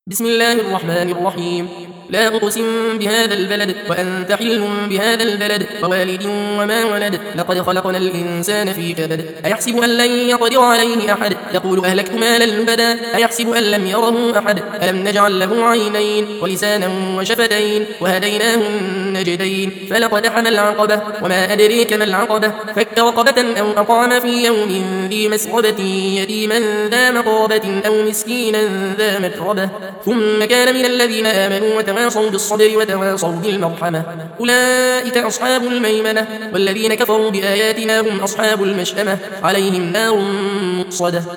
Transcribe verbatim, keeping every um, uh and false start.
بسم الله الرحمن الرحيم. لا أقسم بهذا البلد وأنت حل بهذا البلد ووالد وما ولد لقد خلقنا الإنسان في كبد أيحسب أن لن يقدر عليه أحد يقول أهلكت مالا لبدا أيحسب أن لم يره أحد ألم نجعل له عينين ولسانا وشفتين وهديناه النجدين فلقد حمل العقبة وما أدريك ما العقبة فك رقبة أو أطعم في يوم ذي مسغبة يتيما ذا مقربة أو مسكينا ذا متربة ثم كان من الذين آمنوا وتواصوا بالصبر وتواصوا بالمرحمة أولئك أصحاب الميمنة والذين كفروا بآياتنا هم أصحاب المشأمة عليهم نار مؤصدة.